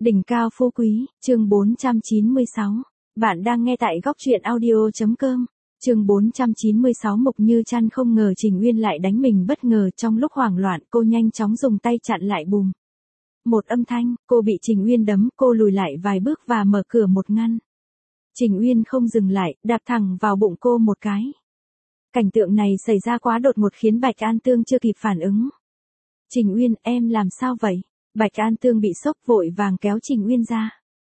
Đỉnh cao phú quý, chương 496. Bạn đang nghe tại góc truyện audio.com. Chương 496. Mục Như Trăn không ngờ Trình Uyên lại đánh mình bất ngờ. Trong lúc hoảng loạn, cô nhanh chóng dùng tay chặn lại bùm. Một âm thanh, cô bị Trình Uyên đấm, cô lùi lại vài bước và mở cửa một ngăn. Trình Uyên không dừng lại, đạp thẳng vào bụng cô một cái. Cảnh tượng này xảy ra quá đột ngột khiến Bạch An Tương chưa kịp phản ứng. Trình Uyên, em làm sao vậy? Bạch An Tương bị sốc vội vàng kéo Trình Uyên ra.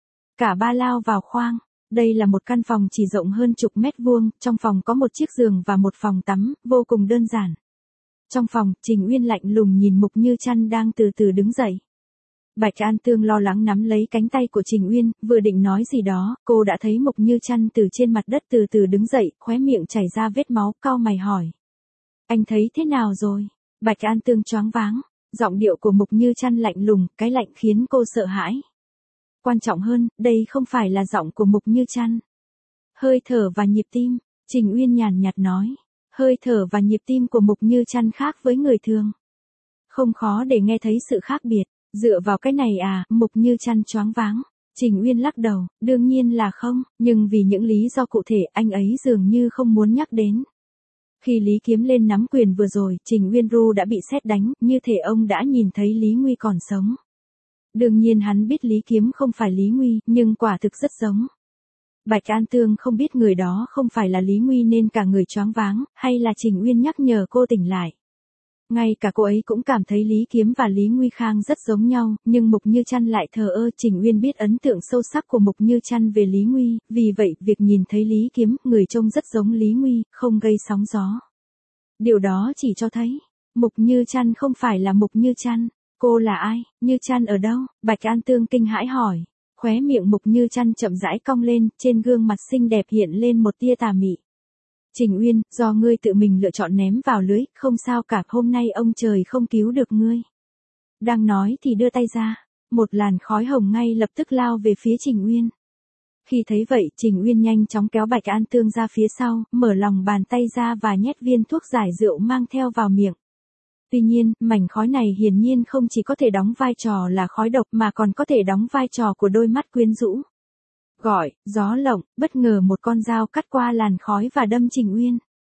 Cả ba lao vào khoang. Đây là một căn phòng chỉ rộng hơn chục mét vuông, trong phòng có một chiếc giường và một phòng tắm, vô cùng đơn giản. Trong phòng, Trình Uyên lạnh lùng nhìn Mục Như Trăn đang từ từ đứng dậy. Bạch An Tương lo lắng nắm lấy cánh tay của Trình Uyên, vừa định nói gì đó, cô đã thấy Mục Như Trăn từ trên mặt đất từ từ đứng dậy, khóe miệng chảy ra vết máu, cau mày hỏi. Anh thấy thế nào rồi? Bạch An Tương choáng váng. Giọng điệu của Mục Như Trăn lạnh lùng, cái lạnh khiến cô sợ hãi. Quan trọng hơn, đây không phải là giọng của Mục Như Trăn. Hơi thở và nhịp tim, Trình Uyên nhàn nhạt nói. Hơi thở và nhịp tim của Mục Như Trăn khác với người thường. Không khó để nghe thấy sự khác biệt. Dựa vào cái này à? Mục Như Trăn choáng váng. Trình Uyên lắc đầu, đương nhiên là không, nhưng vì những lý do cụ thể anh ấy dường như không muốn nhắc đến. Khi Lý Kiếm lên nắm quyền vừa rồi, Trình Uyên Ru đã bị sét đánh, như thể ông đã nhìn thấy Lý Nguy còn sống. Đương nhiên hắn biết Lý Kiếm không phải Lý Nguy, nhưng quả thực rất giống. Bạch An Tương không biết người đó không phải là Lý Nguy nên cả người choáng váng, hay là Trình Uyên nhắc nhở cô tỉnh lại. Ngay cả cô ấy cũng cảm thấy Lý Kiếm và Lý Nguy Khang rất giống nhau, nhưng Mục Như Trăn lại thờ ơ. Trình Uyên biết ấn tượng sâu sắc của Mục Như Trăn về Lý Nguy, vì vậy việc nhìn thấy Lý Kiếm, người trông rất giống Lý Nguy, không gây sóng gió. Điều đó chỉ cho thấy, Mục Như Trăn không phải là Mục Như Trăn. Cô là ai? Như Trăn ở đâu? Bạch An Tương kinh hãi hỏi. Khóe miệng Mục Như Trăn chậm rãi cong lên, trên gương mặt xinh đẹp hiện lên một tia tà mị. Trình Uyên, do ngươi tự mình lựa chọn ném vào lưới, không sao cả, hôm nay ông trời không cứu được ngươi. Đang nói thì đưa tay ra, một làn khói hồng ngay lập tức lao về phía Trình Uyên. Khi thấy vậy, Trình Uyên nhanh chóng kéo Bạch An Tương ra phía sau, mở lòng bàn tay ra và nhét viên thuốc giải rượu mang theo vào miệng. Tuy nhiên, mảnh khói này hiển nhiên không chỉ có thể đóng vai trò là khói độc mà còn có thể đóng vai trò của đôi mắt quyến rũ. Gọi, gió lộng, bất ngờ một con dao cắt qua làn khói và đâm Trình Uyên.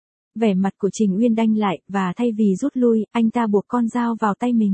Vẻ mặt của Trình Uyên đanh lại, và thay vì rút lui, anh ta buộc con dao vào tay mình.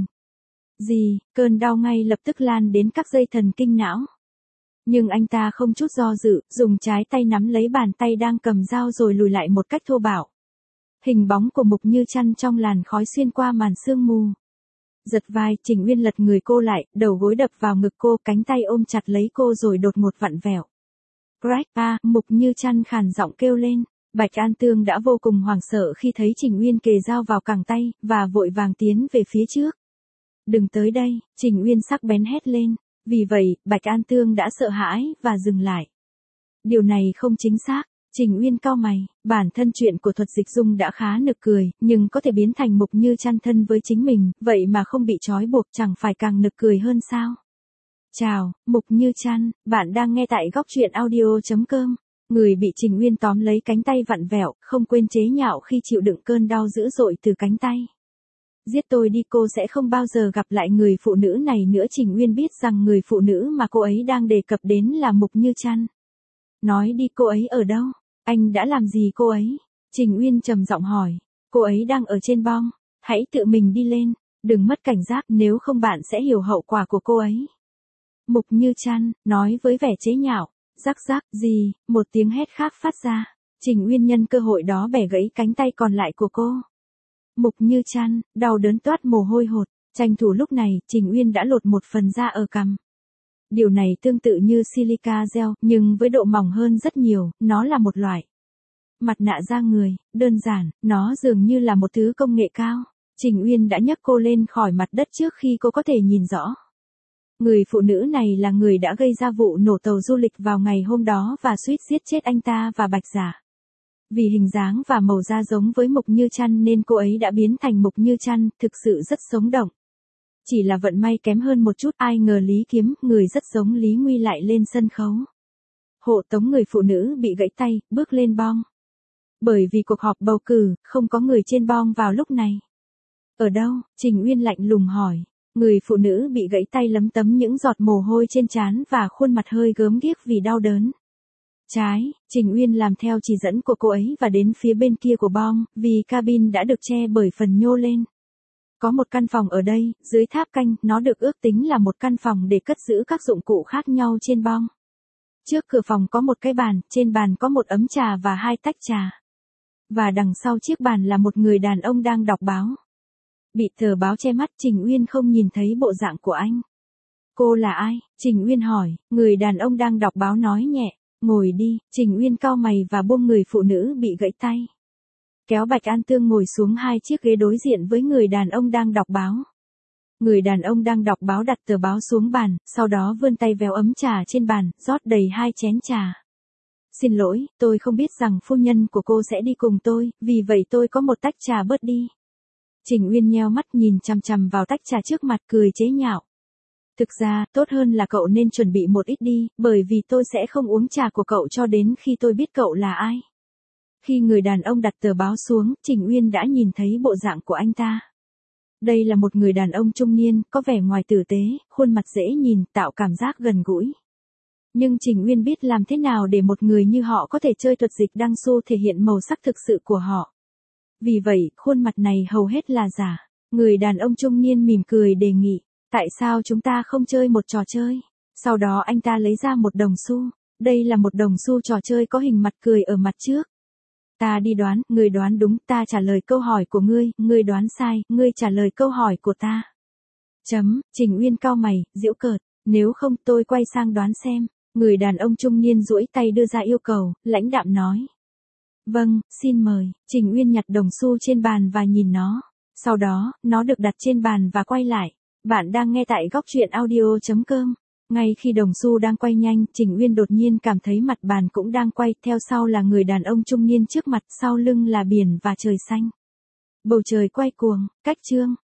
Gì, cơn đau ngay lập tức lan đến các dây thần kinh não. Nhưng anh ta không chút do dự, dùng trái tay nắm lấy bàn tay đang cầm dao rồi lùi lại một cách thô bạo. Hình bóng của Mục Như Trăn trong làn khói xuyên qua màn sương mù. Giật vai, Trình Uyên lật người cô lại, đầu gối đập vào ngực cô, cánh tay ôm chặt lấy cô rồi đột ngột vặn vẹo. Crack a, Mục Như Trăn khàn giọng kêu lên. Bạch An Tương đã vô cùng hoảng sợ khi thấy Trình Uyên kề dao vào cẳng tay, và vội vàng tiến về phía trước. Đừng tới đây, Trình Uyên sắc bén hét lên. Vì vậy, Bạch An Tương đã sợ hãi, và dừng lại. Điều này không chính xác. Trình Uyên cau mày, bản thân chuyện của Thuật Dịch Dung đã khá nực cười, nhưng có thể biến thành Mục Như Trăn thân với chính mình, vậy mà không bị trói buộc chẳng phải càng nực cười hơn sao? Chào, Mục Như Trăn, bạn đang nghe tại góc truyện audio.com. Người bị Trình Uyên tóm lấy cánh tay vặn vẹo, không quên chế nhạo khi chịu đựng cơn đau dữ dội từ cánh tay. Giết tôi đi, cô sẽ không bao giờ gặp lại người phụ nữ này nữa. Trình Uyên biết rằng người phụ nữ mà cô ấy đang đề cập đến là Mục Như Trăn. Nói đi, cô ấy ở đâu? Anh đã làm gì cô ấy? Trình Uyên trầm giọng hỏi. Cô ấy đang ở trên bong. Hãy tự mình đi lên. Đừng mất cảnh giác, nếu không bạn sẽ hiểu hậu quả của cô ấy. Mục Như Trăn nói với vẻ chế nhạo. Rắc rắc, gì? Một tiếng hét khác phát ra. Trình Uyên nhân cơ hội đó bẻ gãy cánh tay còn lại của cô. Mục Như Trăn, đau đớn toát mồ hôi hột. Tranh thủ lúc này, Trình Uyên đã lột một phần da ở cằm. Điều này tương tự như silica gel, nhưng với độ mỏng hơn rất nhiều, nó là một loại mặt nạ da người, đơn giản, nó dường như là một thứ công nghệ cao. Trình Uyên đã nhấc cô lên khỏi mặt đất trước khi cô có thể nhìn rõ. Người phụ nữ này là người đã gây ra vụ nổ tàu du lịch vào ngày hôm đó và suýt giết chết anh ta và Bạch Giả. Vì hình dáng và màu da giống với Mục Như Trăn nên cô ấy đã biến thành Mục Như Trăn, thực sự rất sống động. Chỉ là vận may kém hơn một chút, ai ngờ Lý Kiếm, người rất giống Lý Nguy lại lên sân khấu. Hộ tống người phụ nữ bị gãy tay, bước lên bong. Bởi vì cuộc họp bầu cử, không có người trên bong vào lúc này. Ở đâu? Trình Uyên lạnh lùng hỏi. Người phụ nữ bị gãy tay lấm tấm những giọt mồ hôi trên trán và khuôn mặt hơi gớm ghiếc vì đau đớn. Trái, Trình Uyên làm theo chỉ dẫn của cô ấy và đến phía bên kia của bong, vì cabin đã được che bởi phần nhô lên. Có một căn phòng ở đây, dưới tháp canh, nó được ước tính là một căn phòng để cất giữ các dụng cụ khác nhau trên bong. Trước cửa phòng có một cái bàn, trên bàn có một ấm trà và 2 tách trà. Và đằng sau chiếc bàn là một người đàn ông đang đọc báo. Bị tờ báo che mắt, Trình Uyên không nhìn thấy bộ dạng của anh. Cô là ai? Trình Uyên hỏi, người đàn ông đang đọc báo nói nhẹ, ngồi đi. Trình Uyên cau mày và buông người phụ nữ bị gãy tay. Kéo Bạch An Tương ngồi xuống 2 chiếc ghế đối diện với người đàn ông đang đọc báo. Người đàn ông đang đọc báo đặt tờ báo xuống bàn, sau đó vươn tay véo ấm trà trên bàn, rót đầy 2 chén trà. Xin lỗi, tôi không biết rằng phu nhân của cô sẽ đi cùng tôi, vì vậy tôi có một tách trà bớt đi. Trình Uyên nheo mắt nhìn chằm chằm vào tách trà trước mặt cười chế nhạo. Thực ra, tốt hơn là cậu nên chuẩn bị một ít đi, bởi vì tôi sẽ không uống trà của cậu cho đến khi tôi biết cậu là ai. Khi người đàn ông đặt tờ báo xuống, Trình Uyên đã nhìn thấy bộ dạng của anh ta. Đây là một người đàn ông trung niên, có vẻ ngoài tử tế, khuôn mặt dễ nhìn, tạo cảm giác gần gũi. Nhưng Trình Uyên biết làm thế nào để một người như họ có thể chơi thuật dịch đăng su thể hiện màu sắc thực sự của họ. Vì vậy, khuôn mặt này hầu hết là giả. Người đàn ông trung niên mỉm cười đề nghị, tại sao chúng ta không chơi một trò chơi? Sau đó anh ta lấy ra một đồng xu. Đây là một đồng xu trò chơi có hình mặt cười ở mặt trước. Ta đi đoán, ngươi đoán đúng, ta trả lời câu hỏi của ngươi đoán sai, ngươi trả lời câu hỏi của ta. Trình Uyên cau mày, giễu cợt, nếu không tôi quay sang đoán xem. Người đàn ông trung niên duỗi tay đưa ra yêu cầu, lãnh đạm nói. Vâng, xin mời. Trình Uyên nhặt đồng xu trên bàn và nhìn nó. Sau đó, nó được đặt trên bàn và quay lại. Bạn đang nghe tại góc truyện audio.com. Ngay khi đồng xu đang quay nhanh, Trình Uyên đột nhiên cảm thấy mặt bàn cũng đang quay, theo sau là người đàn ông trung niên trước mặt, sau lưng là biển và trời xanh. Bầu trời quay cuồng, cách chương.